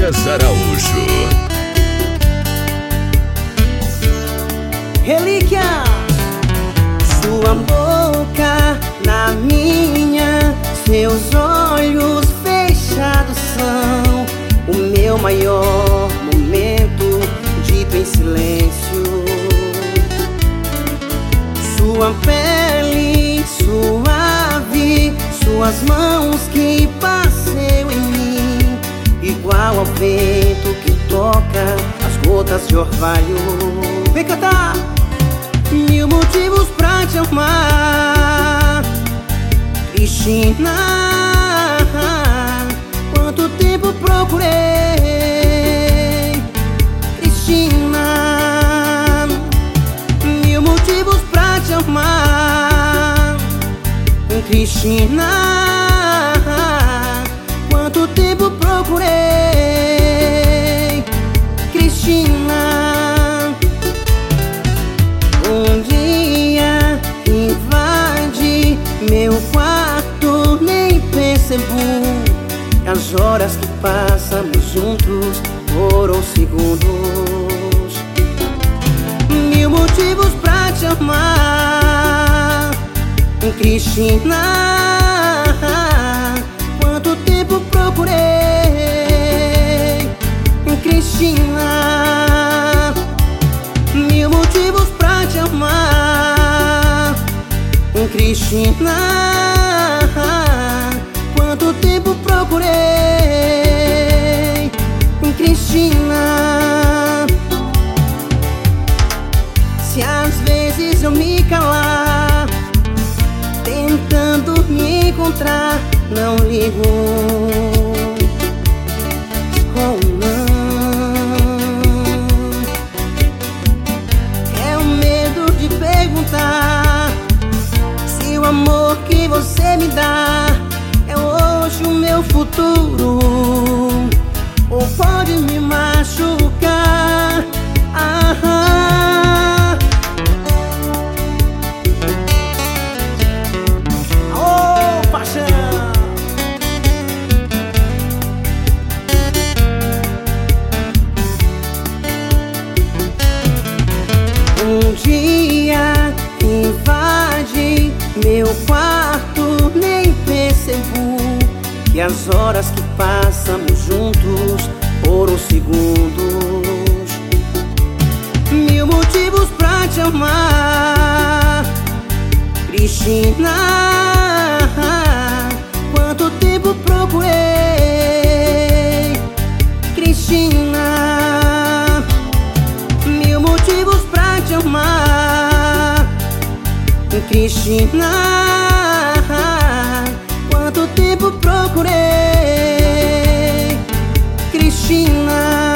Lucas Araújo. Relíquia, sua boca na minha, seus olhos fechados são o meu maior momento dito em silêncio. Sua pele suave, suas mãos que passeiam em mim, igual ao vento que toca as gotas de orvalho. Vem cantar! Mil motivos pra te amar, Cristina. Quanto tempo procurei, Cristina. Mil motivos pra te amar, Cristina. Quanto tempo procurei, Cristina. Um dia invade meu quarto, nem percebo as horas que passamos juntos foram segundos. Mil motivos pra te amar, Cristina. Quanto tempo procurei, Cristina. Mil motivos pra te amar, Cristina. Quanto tempo procurei, Cristina. Se às vezes eu me calar, tentando me encontrar, não ligo. Oh não, é o medo de perguntar se o amor que você me dá é hoje o meu futuro, ou pode me machucar. Oh, paixão! Um dia invade meu quarto, nem percebo que as horas que passamos juntos foram segundos. Mil motivos pra te amar, Cristina. Quanto tempo procurei, Cristina. Mil motivos pra te amar, Cristina. Quanto tempo procurei, Cristina.